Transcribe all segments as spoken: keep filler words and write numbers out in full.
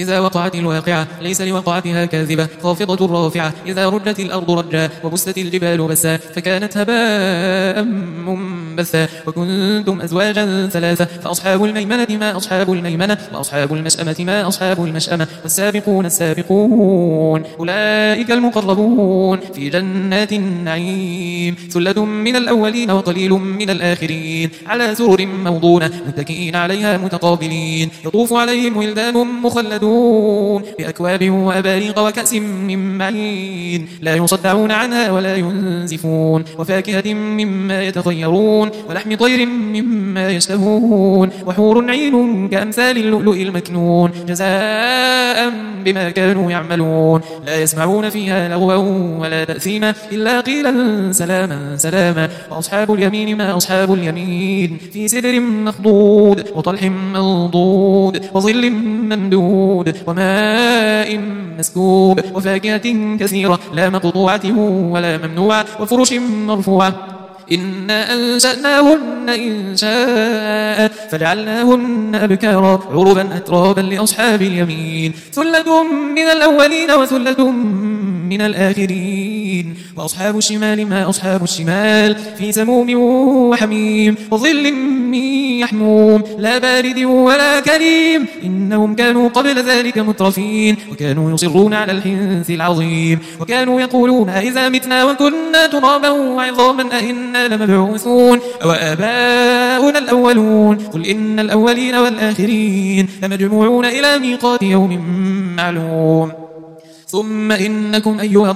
إذا وقعت الواقعة ليس لوقعتها كاذبة خافضة رافعة إذا رجت الأرض رجا وبست الجبال بسا فكانت هباء منبثا وكنتم أزواجا ثلاثة فأصحاب الميمنة ما أصحاب الميمنة وأصحاب المشأمة ما أصحاب المشأمة والسابقون السابقون أولئك المقربون في جنات النعيم ثلة من الأولين وقليل من الآخرين على سرر موضونة متكئين عليها متقابلين يطوف عليهم ولدان مخلدون بأكواب وأباريق وكأس من معين لا يصدعون عنها ولا ينزفون وفاكهة مما يتخيرون ولحم طير مما يشتهون وحور عين كأمثال اللؤلؤ المكنون جزاء بما كانوا يعملون لا يسمعون فيها لغوا ولا تأثيما إلا قيلا سلاما سلاما وأصحاب اليمين ما أصحاب اليمين في سدر مخضود وطلح منضود وظل ممدود وماء مسكوب وفاكهة كثيرة لا مقطوعة ولا ممنوعة وفرش مرفوعة إنا أنشأناهن إنشاء فجعلناهن أبكارا عربا أترابا لأصحاب اليمين ثلة من الأولين وثلة من الآخرين وأصحاب الشمال ما أصحاب الشمال في سموم وحميم وظل من يحموم لا بارد ولا كريم إنهم كانوا قبل ذلك مترفين وكانوا يصرون على الحنث العظيم وكانوا يقولون إذا متنا وكنا ترابا وعظاما أئنا لمبعوثون أو آباؤنا الأولون قل إن الأولين والآخرين لمجموعون إلى ميقات يوم معلوم ثم إنكم أيها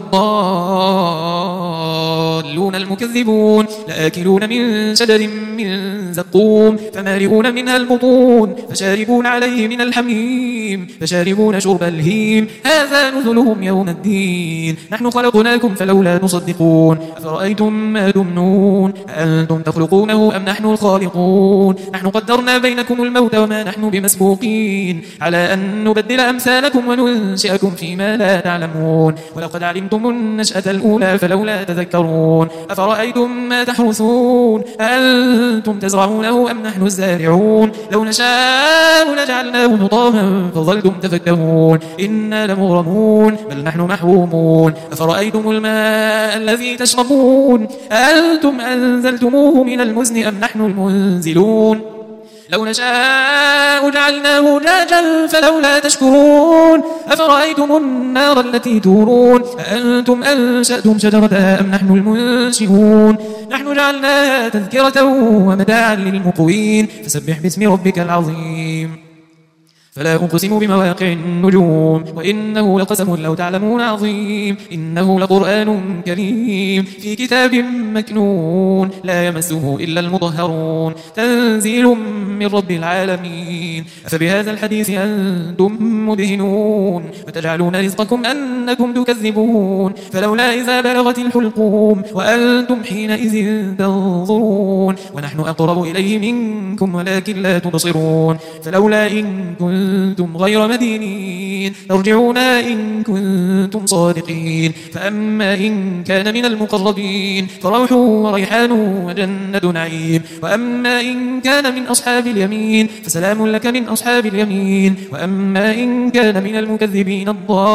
الضالون المكذبون لآكلون من شجر من زقوم فمالئون منها البطون فشاربون عليه من الحميم فشاربون شرب الهيم هذا نزلهم يوم الدين نحن خلقناكم فلولا تصدقون أفرأيتم ما تمنون أأنتم تخلقونه أم نحن الخالقون نحن قدرنا بينكم الموت وما نحن بمسبوقين على أن نبدل أمثالكم وننشئكم فيما لا تعلمون ولقد علمتم النشأة الأولى فلولا تذكرون أفرأيتم ما تحرثون أأنتم تزرعونه أم نحن الزارعون لو نشاء لجعلناه حطاما فظلتم تفكهون إنا لمغرمون بل نحن محرومون أفرأيتم الماء الذي تشربون أأنتم أنزلتموه من المزن أم نحن المنزلون لو نشاء جعلناه جاجا فلولا تشكرون أفرأيتم النار التي تورون أأنتم أنشأتم شجرتها أم نحن المنشئون نحن جعلناها تذكرة ومتاعا للمقوين فسبح باسم ربك العظيم فلا أقسم بمواقع النجوم وإنه لقسم لو تعلمون عظيم إنه لقرآن كريم في كتاب مكنون لا يمسه إلا المطهرون تنزيل من رب العالمين أفبهذا الحديث أنتم مدهنون وتجعلون رزقكم أنكم تكذبون فلولا إذا بلغت الحلقوم وأنتم حينئذ تنظرون ونحن أقرب إليه منكم ولكن لا تبصرون فلولا إن كنتم كنتم غير مدينين ترجعونا إن كنتم صادقين فأما إن كان من المقربين فروح وريحان وجنة نعيم وأما إن كان من أصحاب اليمين فسلام لك من أصحاب اليمين وأما إن كان من المكذبين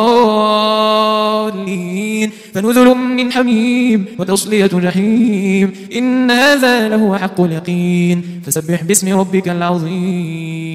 الضالين فنزل من حميم وتصلية جحيم إن هذا لهو حق اليقين فسبح باسم ربك العظيم